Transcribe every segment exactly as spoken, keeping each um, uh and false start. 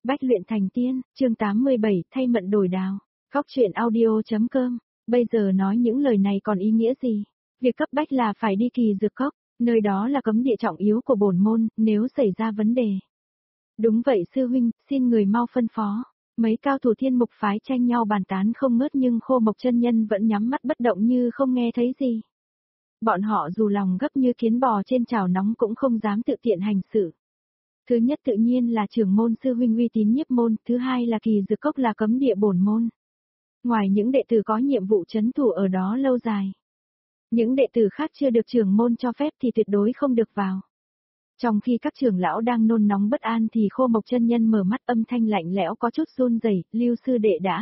Bách luyện thành tiên, chương tám mươi bảy, thay mận đổi đào. Góc truyện audio.com. Bây giờ nói những lời này còn ý nghĩa gì? Việc cấp bách là phải đi Kỳ Dược Cốc, nơi đó là cấm địa trọng yếu của bổn môn, nếu xảy ra vấn đề. Đúng vậy sư huynh, xin người mau phân phó. Mấy cao thủ Thiên Mục phái tranh nhau bàn tán không ngớt nhưng Khô Mộc chân nhân vẫn nhắm mắt bất động như không nghe thấy gì. Bọn họ dù lòng gấp như kiến bò trên chảo nóng cũng không dám tự tiện hành sự. Thứ nhất tự nhiên là trưởng môn sư huynh uy tín nhiếp môn, thứ hai là Kỳ Dược Cốc là cấm địa bổn môn. Ngoài những đệ tử có nhiệm vụ trấn thủ ở đó lâu dài, những đệ tử khác chưa được trưởng môn cho phép thì tuyệt đối không được vào. Trong khi các trưởng lão đang nôn nóng bất an thì Khô Mộc chân nhân mở mắt, âm thanh lạnh lẽo có chút run rẩy, Lưu sư đệ đã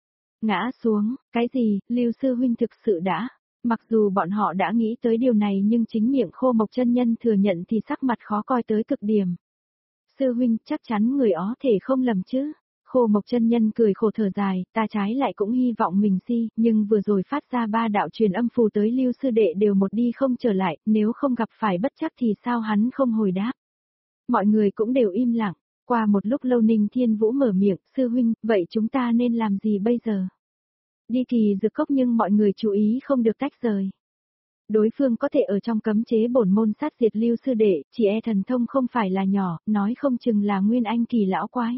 ngã xuống. Cái gì? Lưu sư huynh thực sự đã? Mặc dù bọn họ đã nghĩ tới điều này nhưng chính miệng Khô Mộc chân nhân thừa nhận thì sắc mặt khó coi tới cực điểm. Sư huynh, chắc chắn người ó thể không lầm chứ? Khô Mộc chân nhân cười khổ thở dài, ta trái lại cũng hy vọng mình si, nhưng vừa rồi phát ra ba đạo truyền âm phù tới Lưu sư đệ đều một đi không trở lại, nếu không gặp phải bất trắc thì sao hắn không hồi đáp. Mọi người cũng đều im lặng, qua một lúc lâu Ninh Thiên Vũ mở miệng, sư huynh, vậy chúng ta nên làm gì bây giờ? Đi Kỳ Dược Cốc nhưng mọi người chú ý không được tách rời. Đối phương có thể ở trong cấm chế bổn môn sát diệt Lưu sư đệ, chỉ e thần thông không phải là nhỏ, nói không chừng là nguyên anh kỳ lão quái.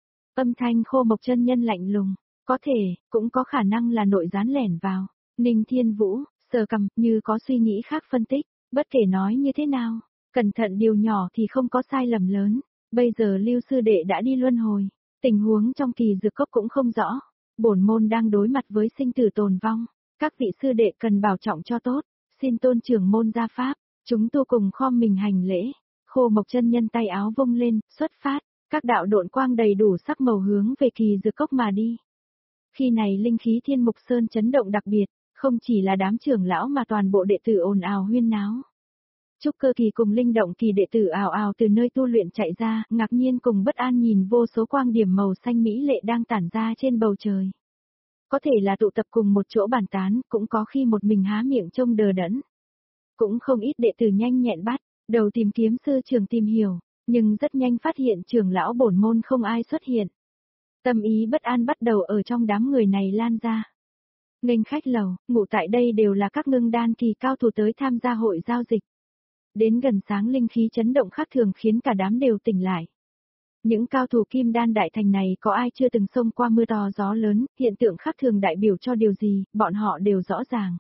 Âm thanh Khô Mộc chân nhân lạnh lùng, có thể, cũng có khả năng là nội gián lẻn vào. Ninh Thiên Vũ, sờ cằm, như có suy nghĩ khác phân tích, bất kể nói như thế nào, cẩn thận điều nhỏ thì không có sai lầm lớn. Bây giờ Lưu sư đệ đã đi luân hồi, tình huống trong Kỳ Dược Cốc cũng không rõ, bổn môn đang đối mặt với sinh tử tồn vong, các vị sư đệ cần bảo trọng cho tốt. Xin tôn trưởng môn ra pháp, chúng tu cùng khom mình hành lễ. Khô Mộc chân nhân tay áo vung lên, xuất phát, các đạo độn quang đầy đủ sắc màu hướng về Kỳ Dược Cốc mà đi. Khi này linh khí Thiên Mục Sơn chấn động đặc biệt, không chỉ là đám trưởng lão mà toàn bộ đệ tử ồn ào huyên náo. Trúc Cơ kỳ cùng linh động kỳ đệ tử ào ào từ nơi tu luyện chạy ra, ngạc nhiên cùng bất an nhìn vô số quang điểm màu xanh mỹ lệ đang tản ra trên bầu trời. Có thể là tụ tập cùng một chỗ bàn tán, cũng có khi một mình há miệng trông đờ đẫn. Cũng không ít đệ tử nhanh nhẹn bắt, đầu tìm kiếm sư trưởng tìm hiểu, nhưng rất nhanh phát hiện trưởng lão bổn môn không ai xuất hiện. Tâm ý bất an bắt đầu ở trong đám người này lan ra. Nghênh khách lầu, ngủ tại đây đều là các ngưng đan kỳ cao thủ tới tham gia hội giao dịch. Đến gần sáng linh khí chấn động khác thường khiến cả đám đều tỉnh lại. Những cao thủ kim đan đại thành này có ai chưa từng xông qua mưa to gió lớn, hiện tượng khác thường đại biểu cho điều gì, bọn họ đều rõ ràng.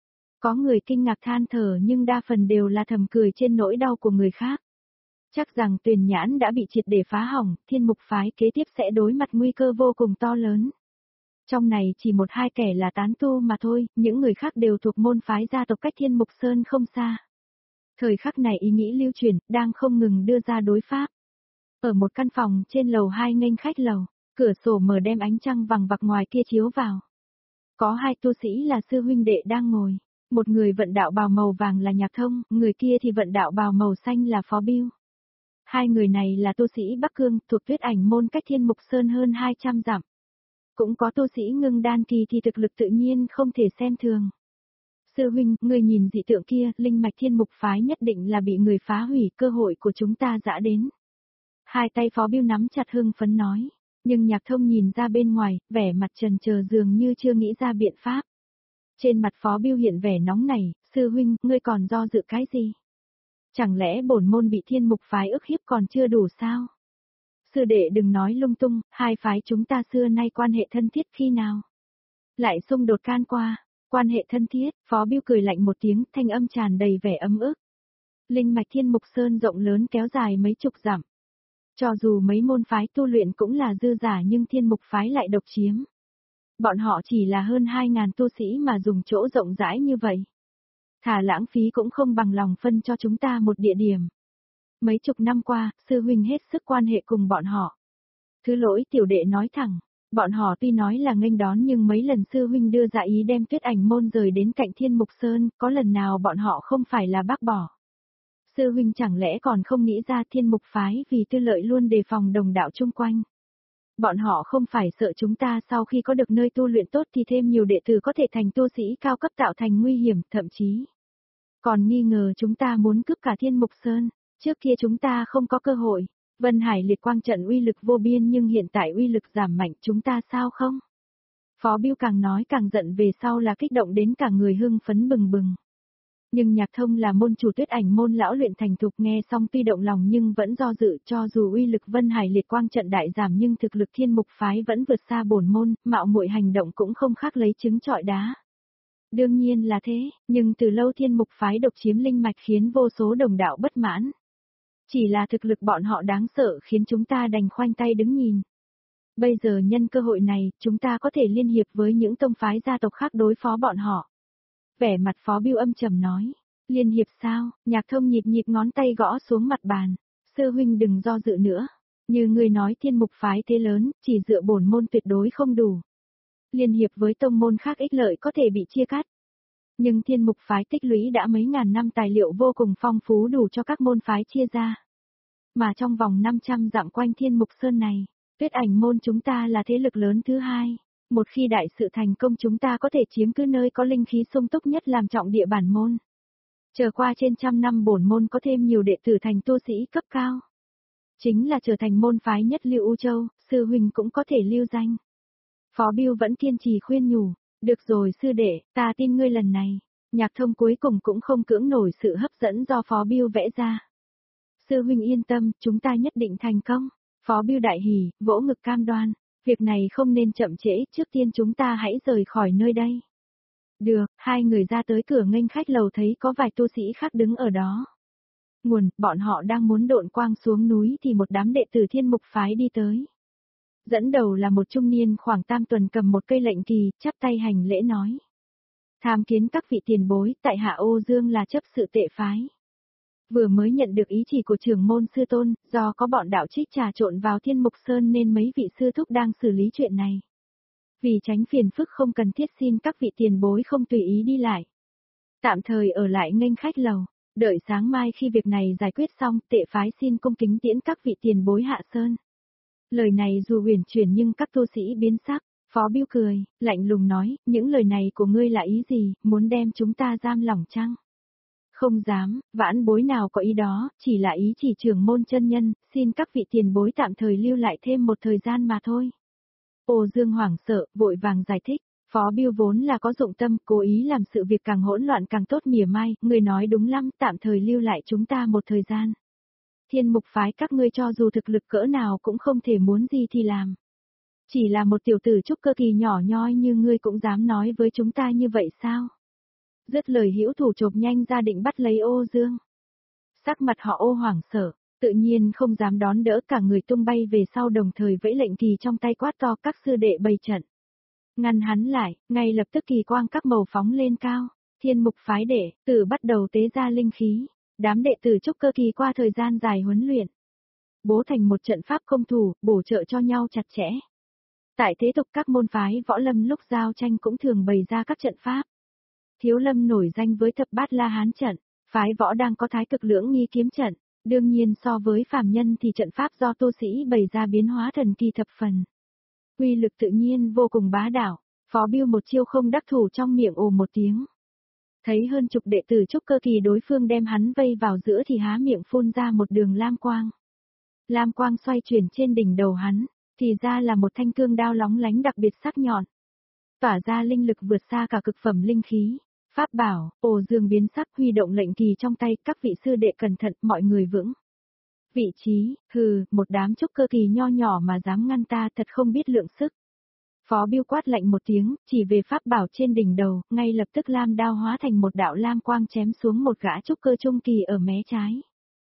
Có người kinh ngạc than thở nhưng đa phần đều là thầm cười trên nỗi đau của người khác. Chắc rằng Tuyền Nhãn đã bị triệt để phá hỏng, Thiên Mục phái kế tiếp sẽ đối mặt nguy cơ vô cùng to lớn. Trong này chỉ một hai kẻ là tán tu mà thôi, những người khác đều thuộc môn phái gia tộc cách Thiên Mục Sơn không xa. Thời khắc này ý nghĩ lưu truyền, đang không ngừng đưa ra đối pháp. Ở một căn phòng trên lầu hai nghênh khách lầu, cửa sổ mở đem ánh trăng vằng vặc ngoài kia chiếu vào. Có hai tu sĩ là sư huynh đệ đang ngồi, một người vận đạo bào màu vàng là Nhạc Thông, người kia thì vận đạo bào màu xanh là Phó Bưu. Hai người này là tu sĩ Bắc Cương, thuộc Tuyết Ảnh môn cách Thiên Mục Sơn hơn hai trăm dặm. Cũng có tu sĩ ngưng đan kỳ thì thực lực tự nhiên không thể xem thường. Sư huynh, người nhìn dị tượng kia, linh mạch Thiên Mục phái nhất định là bị người phá hủy, cơ hội của chúng ta dã đến. Hai tay Phó Bưu nắm chặt hưng phấn nói, nhưng Nhạc Thông nhìn ra bên ngoài, vẻ mặt trần chờ dường như chưa nghĩ ra biện pháp. Trên mặt Phó Bưu hiện vẻ nóng nảy, sư huynh, ngươi còn do dự cái gì? Chẳng lẽ bổn môn bị Thiên Mục phái ức hiếp còn chưa đủ sao? Sư đệ đừng nói lung tung, hai phái chúng ta xưa nay quan hệ thân thiết khi nào? Lại xung đột can qua, quan hệ thân thiết, Phó Bưu cười lạnh một tiếng, thanh âm tràn đầy vẻ ấm ức. Linh mạch Thiên Mục Sơn rộng lớn kéo dài mấy chục dặm. Cho dù mấy môn phái tu luyện cũng là dư giả nhưng Thiên Mục phái lại độc chiếm. Bọn họ chỉ là hơn hai ngàn tu sĩ mà dùng chỗ rộng rãi như vậy. Thà lãng phí cũng không bằng lòng phân cho chúng ta một địa điểm. Mấy chục năm qua, sư huynh hết sức quan hệ cùng bọn họ. Thứ lỗi tiểu đệ nói thẳng, bọn họ tuy nói là nghênh đón nhưng mấy lần sư huynh đưa ra ý đem Tuyết Ảnh môn rời đến cạnh Thiên Mục Sơn, có lần nào bọn họ không phải là bác bỏ. Sư huynh chẳng lẽ còn không nghĩ ra Thiên Mục phái vì tư lợi luôn đề phòng đồng đạo chung quanh. Bọn họ không phải sợ chúng ta sau khi có được nơi tu luyện tốt thì thêm nhiều đệ tử có thể thành tu sĩ cao cấp tạo thành nguy hiểm, thậm chí còn nghi ngờ chúng ta muốn cướp cả Thiên Mục Sơn, trước kia chúng ta không có cơ hội, Vân Hải liệt quang trận uy lực vô biên nhưng hiện tại uy lực giảm mạnh chúng ta sao không? Phó Bưu càng nói càng giận về sau là kích động đến cả người hưng phấn bừng bừng. Nhưng Nhạc Thông là môn chủ Tuyết Ảnh môn lão luyện thành thục nghe xong tuy động lòng nhưng vẫn do dự cho dù uy lực Vân Hải liệt quang trận đại giảm nhưng thực lực Thiên Mục phái vẫn vượt xa bổn môn, mạo muội hành động cũng không khác lấy trứng trọi đá. Đương nhiên là thế, nhưng từ lâu Thiên Mục phái độc chiếm linh mạch khiến vô số đồng đạo bất mãn. Chỉ là thực lực bọn họ đáng sợ khiến chúng ta đành khoanh tay đứng nhìn. Bây giờ nhân cơ hội này, chúng ta có thể liên hiệp với những tông phái gia tộc khác đối phó bọn họ. Vẻ mặt Phó Bưu âm trầm nói, liên hiệp sao? Nhạc Thông nhịp nhịp ngón tay gõ xuống mặt bàn, sư huynh đừng do dự nữa. Như người nói Thiên Mục phái thế lớn, chỉ dựa bổn môn tuyệt đối không đủ. Liên hiệp với tông môn khác ích lợi có thể bị chia cắt. Nhưng Thiên Mục phái tích lũy đã mấy ngàn năm tài liệu vô cùng phong phú đủ cho các môn phái chia ra. Mà trong vòng năm trăm dặm quanh Thiên Mục Sơn này, Tuyết Ảnh môn chúng ta là thế lực lớn thứ hai. Một khi đại sự thành công chúng ta có thể chiếm cứ nơi có linh khí sung túc nhất làm trọng địa bản môn. Chờ qua trên trăm năm bổn môn có thêm nhiều đệ tử thành tu sĩ cấp cao. Chính là trở thành môn phái nhất lưu U Châu, sư huynh cũng có thể lưu danh. Phó Bưu vẫn kiên trì khuyên nhủ, được rồi sư đệ, ta tin ngươi lần này. Nhạc Thông cuối cùng cũng không cưỡng nổi sự hấp dẫn do Phó Bưu vẽ ra. Sư huynh yên tâm, chúng ta nhất định thành công. Phó Bưu đại hỉ, vỗ ngực cam đoan. Việc này không nên chậm trễ, trước tiên chúng ta hãy rời khỏi nơi đây. Được, hai người ra tới cửa nghênh khách lầu thấy có vài tu sĩ khác đứng ở đó. Nguồn, bọn họ đang muốn độn quang xuống núi thì một đám đệ tử Thiên Mục phái đi tới. Dẫn đầu là một trung niên khoảng tam tuần cầm một cây lệnh kỳ, chắp tay hành lễ nói. Tham kiến các vị tiền bối, tại hạ Ô Dương là chấp sự tệ phái. Vừa mới nhận được ý chỉ của trưởng môn sư tôn, do có bọn đạo trích trà trộn vào Thiên Mục Sơn nên mấy vị sư thúc đang xử lý chuyện này. Vì tránh phiền phức không cần thiết xin các vị tiền bối không tùy ý đi lại. Tạm thời ở lại nghênh khách lầu, đợi sáng mai khi việc này giải quyết xong tệ phái xin cung kính tiễn các vị tiền bối hạ sơn. Lời này dù huyền chuyển nhưng các tu sĩ biến sắc, Phó Bưu cười, lạnh lùng nói, những lời này của ngươi là ý gì, muốn đem chúng ta giam lỏng chăng? Không dám, vãn bối nào có ý đó, chỉ là ý chỉ trưởng môn chân nhân, xin các vị tiền bối tạm thời lưu lại thêm một thời gian mà thôi. Ô Dương hoảng sợ, vội vàng giải thích, Phó Bưu vốn là có dụng tâm, cố ý làm sự việc càng hỗn loạn càng tốt mỉa mai, người nói đúng lắm, tạm thời lưu lại chúng ta một thời gian. Thiên Mục phái các ngươi cho dù thực lực cỡ nào cũng không thể muốn gì thì làm. Chỉ là một tiểu tử trúc cơ kỳ nhỏ nhoi như ngươi cũng dám nói với chúng ta như vậy sao? Dứt lời hữu thủ chộp nhanh ra định bắt lấy Ô Dương. Sắc mặt họ Ô hoảng sợ, tự nhiên không dám đón đỡ, cả người tung bay về sau đồng thời vẫy lệnh kỳ trong tay quát to các sư đệ bày trận. Ngăn hắn lại, ngay lập tức kỳ quang các màu phóng lên cao, Thiên Mục phái đệ tử bắt đầu tế ra linh khí, đám đệ tử trúc cơ kỳ qua thời gian dài huấn luyện. Bố thành một trận pháp công thủ, bổ trợ cho nhau chặt chẽ. Tại thế tục các môn phái võ lâm lúc giao tranh cũng thường bày ra các trận pháp. Thiếu Lâm nổi danh với thập bát la hán trận, phái võ đang có thái cực lưỡng nghi kiếm trận, đương nhiên so với phàm nhân thì trận pháp do tu sĩ bày ra biến hóa thần kỳ thập phần. Uy lực tự nhiên vô cùng bá đạo, Phó Bưu một chiêu không đắc thủ trong miệng ồ một tiếng. Thấy hơn chục đệ tử trúc cơ kỳ đối phương đem hắn vây vào giữa thì há miệng phun ra một đường lam quang. Lam quang xoay chuyển trên đỉnh đầu hắn, thì ra là một thanh cương đao lóng lánh đặc biệt sắc nhọn. Tỏa ra linh lực vượt xa cả cực phẩm linh khí. Pháp bảo, Ô Dương biến sắc huy động lệnh kỳ trong tay, các vị sư đệ cẩn thận, mọi người vững. Vị trí, hừ, một đám trúc cơ kỳ nho nhỏ mà dám ngăn ta thật không biết lượng sức. Phó Bưu quát lạnh một tiếng, chỉ về pháp bảo trên đỉnh đầu, ngay lập tức lam đao hóa thành một đạo lam quang chém xuống một gã trúc cơ trung kỳ ở mé trái.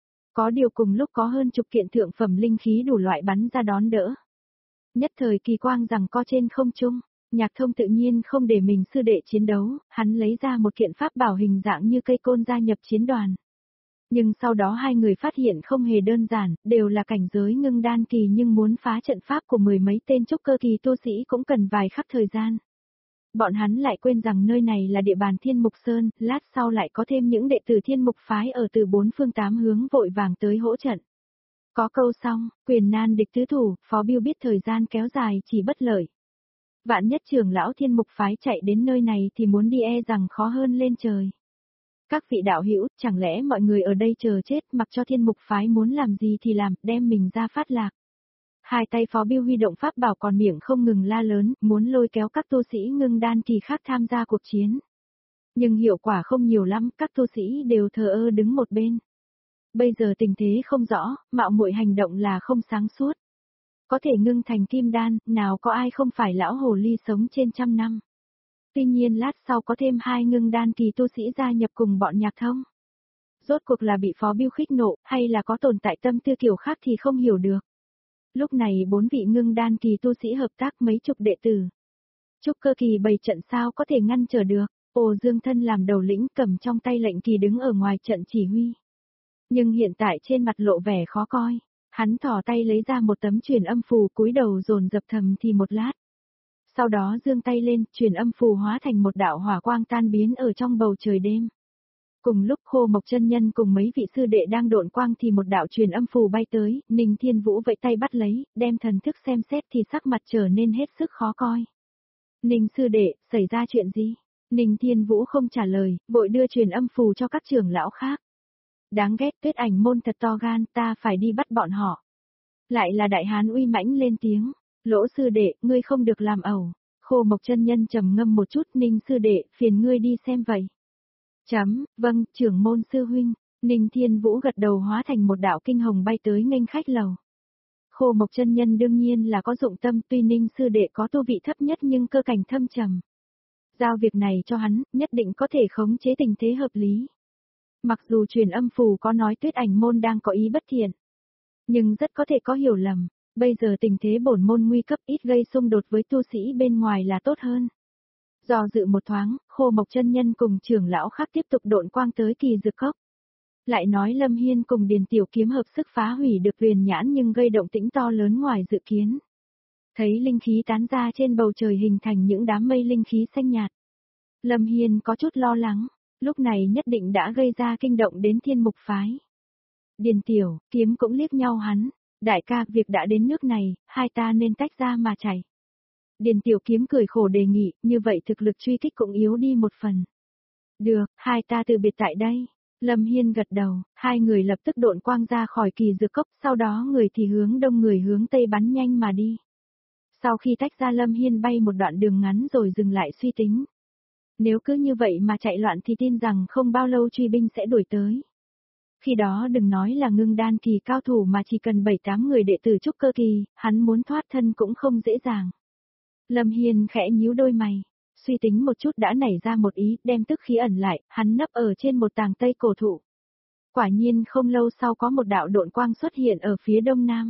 Có điều cùng lúc có hơn chục kiện thượng phẩm linh khí đủ loại bắn ra đón đỡ. Nhất thời kỳ quang giằng co trên không trung. Nhạc Thông tự nhiên không để mình sư đệ chiến đấu, hắn lấy ra một kiện pháp bảo hình dạng như cây côn gia nhập chiến đoàn. Nhưng sau đó hai người phát hiện không hề đơn giản, đều là cảnh giới ngưng đan kỳ nhưng muốn phá trận pháp của mười mấy tên trúc cơ kỳ tu sĩ cũng cần vài khắc thời gian. Bọn hắn lại quên rằng nơi này là địa bàn Thiên Mục Sơn, lát sau lại có thêm những đệ tử Thiên Mục phái ở từ bốn phương tám hướng vội vàng tới hỗ trận. Có câu xong, quyền nan địch tứ thủ, Phó Bưu biết thời gian kéo dài chỉ bất lợi. Vạn nhất trưởng lão Thiên Mục phái chạy đến nơi này thì muốn đi e rằng khó hơn lên trời. Các vị đạo hữu, chẳng lẽ mọi người ở đây chờ chết, mặc cho thiên mục phái muốn làm gì thì làm, đem mình ra phát lạc. Hai tay Phó Biêu huy động pháp bảo còn miệng không ngừng la lớn, muốn lôi kéo các tu sĩ ngưng đan kỳ khác tham gia cuộc chiến. Nhưng hiệu quả không nhiều lắm, các tu sĩ đều thờ ơ đứng một bên. Bây giờ tình thế không rõ, mạo muội hành động là không sáng suốt. Có thể ngưng thành kim đan, nào có ai không phải lão hồ ly sống trên trăm năm. Tuy nhiên lát sau có thêm hai ngưng đan kỳ tu sĩ gia nhập cùng bọn Nhạc Thông. Rốt cuộc là bị Phó Biêu khích nộ, hay là có tồn tại tâm tư kiểu khác thì không hiểu được. Lúc này bốn vị ngưng đan kỳ tu sĩ hợp tác mấy chục đệ tử. Trúc cơ kỳ bày trận sao có thể ngăn trở được, Ồ Dương Thân làm đầu lĩnh cầm trong tay lệnh kỳ đứng ở ngoài trận chỉ huy. Nhưng hiện tại trên mặt lộ vẻ khó coi, hắn thò tay lấy ra một tấm truyền âm phù cúi đầu dồn dập thầm thì một lát. Sau đó giương tay lên, truyền âm phù hóa thành một đạo hỏa quang tan biến ở trong bầu trời đêm. Cùng lúc Khô Mộc chân nhân cùng mấy vị sư đệ đang độn quang thì một đạo truyền âm phù bay tới, Ninh Thiên Vũ vẫy tay bắt lấy, đem thần thức xem xét thì sắc mặt trở nên hết sức khó coi. Ninh sư đệ, xảy ra chuyện gì? Ninh Thiên Vũ không trả lời, vội đưa truyền âm phù cho các trưởng lão khác. Đáng ghét, Tuyết Ảnh môn thật to gan, ta phải đi bắt bọn họ. Lại là đại hán uy mãnh lên tiếng, Lỗ sư đệ, ngươi không được làm ẩu. Khô Mộc chân nhân trầm ngâm một chút, Ninh sư đệ, phiền ngươi đi xem vậy. Chấm, vâng, trưởng môn sư huynh. Ninh Thiên Vũ gật đầu hóa thành một đạo kinh hồng bay tới nghênh khách lầu. Khô Mộc chân nhân đương nhiên là có dụng tâm, tuy Ninh sư đệ có tu vị thấp nhất nhưng cơ cảnh thâm trầm. Giao việc này cho hắn, nhất định có thể khống chế tình thế hợp lý. Mặc dù truyền âm phù có nói Tuyết Ảnh môn đang có ý bất thiện, nhưng rất có thể có hiểu lầm. Bây giờ tình thế bổn môn nguy cấp, ít gây xung đột với tu sĩ bên ngoài là tốt hơn. Do dự một thoáng, Khô Mộc chân nhân cùng trưởng lão khác tiếp tục độn quang tới kỳ dược cốc. Lại nói Lâm Hiên cùng Điền Tiểu Kiếm hợp sức phá hủy được huyền nhãn nhưng gây động tĩnh to lớn ngoài dự kiến. Thấy linh khí tán ra trên bầu trời hình thành những đám mây linh khí xanh nhạt. Lâm Hiên có chút lo lắng, lúc này nhất định đã gây ra kinh động đến Thiên Mục phái. Điền Tiểu Kiếm cũng liếc nhau hắn, đại ca, việc đã đến nước này, hai ta nên tách ra mà chạy. Điền Tiểu Kiếm cười khổ đề nghị, như vậy thực lực truy kích cũng yếu đi một phần. Được, hai ta từ biệt tại đây. Lâm Hiên gật đầu, hai người lập tức độn quang ra khỏi kỳ dược cốc, sau đó người thì hướng đông người hướng tây bắn nhanh mà đi. Sau khi tách ra Lâm Hiên bay một đoạn đường ngắn rồi dừng lại suy tính. Nếu cứ như vậy mà chạy loạn thì tin rằng không bao lâu truy binh sẽ đuổi tới. Khi đó đừng nói là ngưng đan kỳ cao thủ mà chỉ cần bảy tám người đệ tử trúc cơ kỳ, hắn muốn thoát thân cũng không dễ dàng. Lâm Hiên khẽ nhíu đôi mày, suy tính một chút đã nảy ra một ý, đem tức khí ẩn lại, hắn nấp ở trên một tàng tây cổ thụ. Quả nhiên không lâu sau có một đạo độn quang xuất hiện ở phía đông nam.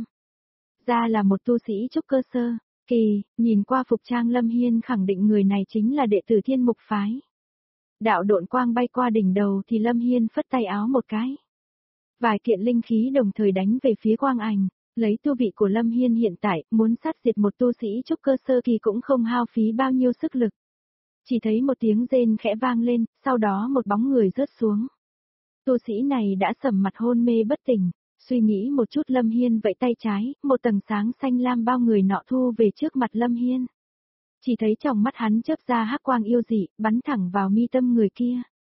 Ra là một tu sĩ trúc cơ sơ, kỳ, nhìn qua phục trang Lâm Hiên khẳng định người này chính là đệ tử Thiên Mục phái. Đạo độn quang bay qua đỉnh đầu thì Lâm Hiên phất tay áo một cái. Vài kiện linh khí đồng thời đánh về phía quang ảnh. Lấy tu vị của Lâm Hiên hiện tại, muốn sát diệt một tu sĩ trúc cơ sơ kỳ cũng không hao phí bao nhiêu sức lực. Chỉ thấy một tiếng rên khẽ vang lên, sau đó một bóng người rớt xuống. Tu sĩ này đã sầm mặt hôn mê bất tỉnh, suy nghĩ một chút Lâm Hiên vẫy tay trái, một tầng sáng xanh lam bao người nọ thu về trước mặt Lâm Hiên. Chỉ thấy trong mắt hắn chớp ra hắc quang yêu dị, bắn thẳng vào mi tâm người kia.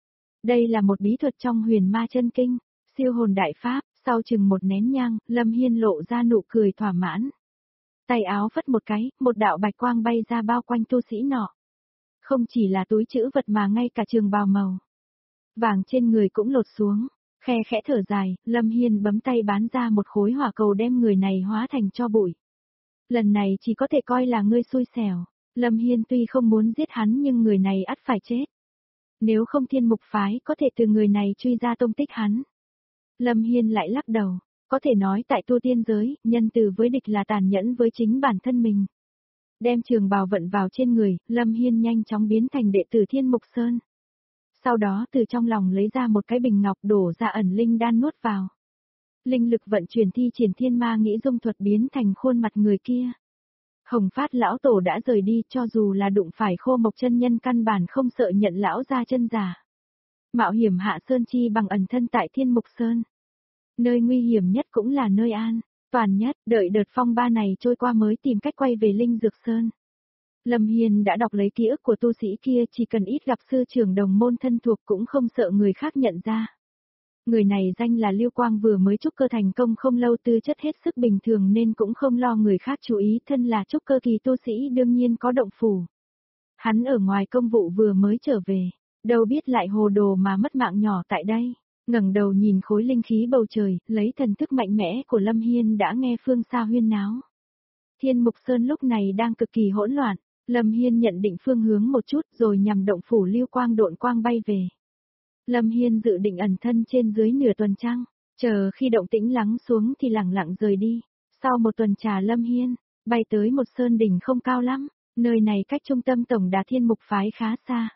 Đây là một bí thuật trong Huyền Ma Chân Kinh, siêu hồn đại pháp. Sau chừng một nén nhang, Lâm Hiên lộ ra nụ cười thỏa mãn. Tay áo phất một cái, một đạo bạch quang bay ra bao quanh tu sĩ nọ. Không chỉ là túi trữ vật mà ngay cả trường bào màu vàng trên người cũng lột xuống, khe khẽ thở dài, Lâm Hiên bấm tay bán ra một khối hỏa cầu đem người này hóa thành tro bụi. Lần này chỉ có thể coi là ngươi xui xẻo, Lâm Hiên tuy không muốn giết hắn nhưng người này ắt phải chết. Nếu không Thiên Mục phái có thể từ người này truy ra tung tích hắn. Lâm Hiên lại lắc đầu, có thể nói tại tu tiên giới, nhân từ với địch là tàn nhẫn với chính bản thân mình. Đem trường bào vận vào trên người, Lâm Hiên nhanh chóng biến thành đệ tử Thiên Mục Sơn. Sau đó từ trong lòng lấy ra một cái bình ngọc đổ ra ẩn linh đan nuốt vào. Linh lực vận chuyển thi triển thiên ma nghĩ dung thuật biến thành khuôn mặt người kia. Hồng Phát lão tổ đã rời đi, cho dù là đụng phải Khô Mộc chân nhân căn bản không sợ nhận lão ra chân giả. Mạo hiểm hạ sơn chi bằng ẩn thân tại Thiên Mục Sơn. Nơi nguy hiểm nhất cũng là nơi an toàn nhất, đợi đợt phong ba này trôi qua mới tìm cách quay về Linh Dược Sơn. Lâm Hiên đã đọc lấy ký ức của tu sĩ kia, chỉ cần ít gặp sư trưởng đồng môn thân thuộc cũng không sợ người khác nhận ra. Người này danh là Lưu Quang, vừa mới trúc cơ thành công không lâu, tư chất hết sức bình thường nên cũng không lo người khác chú ý, thân là trúc cơ kỳ tu sĩ đương nhiên có động phủ. Hắn ở ngoài công vụ vừa mới trở về, đâu biết lại hồ đồ mà mất mạng nhỏ tại đây. Ngẩng đầu nhìn khối linh khí bầu trời, lấy thần thức mạnh mẽ của Lâm Hiên đã nghe phương xa huyên náo. Thiên Mục Sơn lúc này đang cực kỳ hỗn loạn, Lâm Hiên nhận định phương hướng một chút rồi nhằm động phủ Lưu Quang độn quang bay về. Lâm Hiên dự định ẩn thân trên dưới nửa tuần trăng, chờ khi động tĩnh lắng xuống thì lẳng lặng rời đi. Sau một tuần trà Lâm Hiên, bay tới một sơn đỉnh không cao lắm, nơi này cách trung tâm tổng đà Thiên Mục phái khá xa.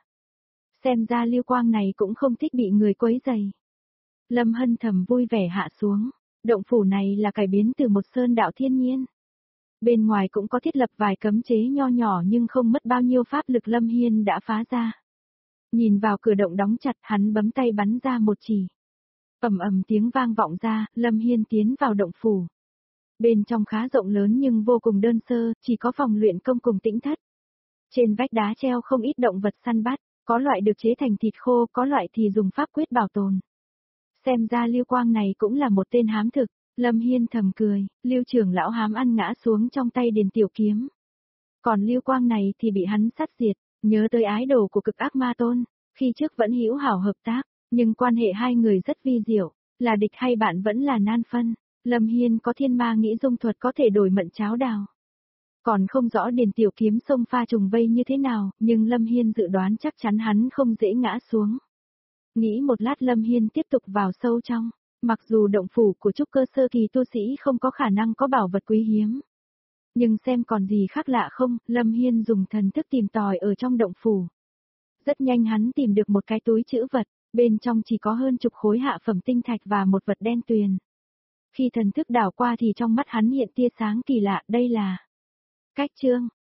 Xem ra Lưu Quang này cũng không thích bị người quấy rầy. Lâm Hân thầm vui vẻ hạ xuống, động phủ này là cải biến từ một sơn đạo thiên nhiên. Bên ngoài cũng có thiết lập vài cấm chế nho nhỏ nhưng không mất bao nhiêu pháp lực Lâm Hiên đã phá ra. Nhìn vào cửa động đóng chặt, hắn bấm tay bắn ra một chỉ. Ầm ầm tiếng vang vọng ra, Lâm Hiên tiến vào động phủ. Bên trong khá rộng lớn nhưng vô cùng đơn sơ, chỉ có phòng luyện công cùng tĩnh thất. Trên vách đá treo không ít động vật săn bắt, có loại được chế thành thịt khô, có loại thì dùng pháp quyết bảo tồn. Xem ra Lưu Quang này cũng là một tên hám thực. Lâm Hiên thầm cười, Lưu trưởng lão hám ăn ngã xuống trong tay Điền Tiểu Kiếm. Còn Lưu Quang này thì bị hắn sát diệt, nhớ tới ái đồ của Cực Ác Ma Tôn, khi trước vẫn hữu hảo hợp tác, nhưng quan hệ hai người rất vi diệu, là địch hay bạn vẫn là nan phân. Lâm Hiên có thiên ma nghĩ dung thuật có thể đổi mận cháo đào. Còn không rõ Điền Tiểu Kiếm xông pha trùng vây như thế nào, nhưng Lâm Hiên dự đoán chắc chắn hắn không dễ ngã xuống. Nghĩ một lát Lâm Hiên tiếp tục vào sâu trong. Mặc dù động phủ của trúc cơ sơ kỳ tu sĩ không có khả năng có bảo vật quý hiếm. Nhưng xem còn gì khác lạ không, Lâm Hiên dùng thần thức tìm tòi ở trong động phủ. Rất nhanh hắn tìm được một cái túi trữ vật, bên trong chỉ có hơn chục khối hạ phẩm tinh thạch và một vật đen tuyền. Khi thần thức đảo qua thì trong mắt hắn hiện tia sáng kỳ lạ, đây là cách chương.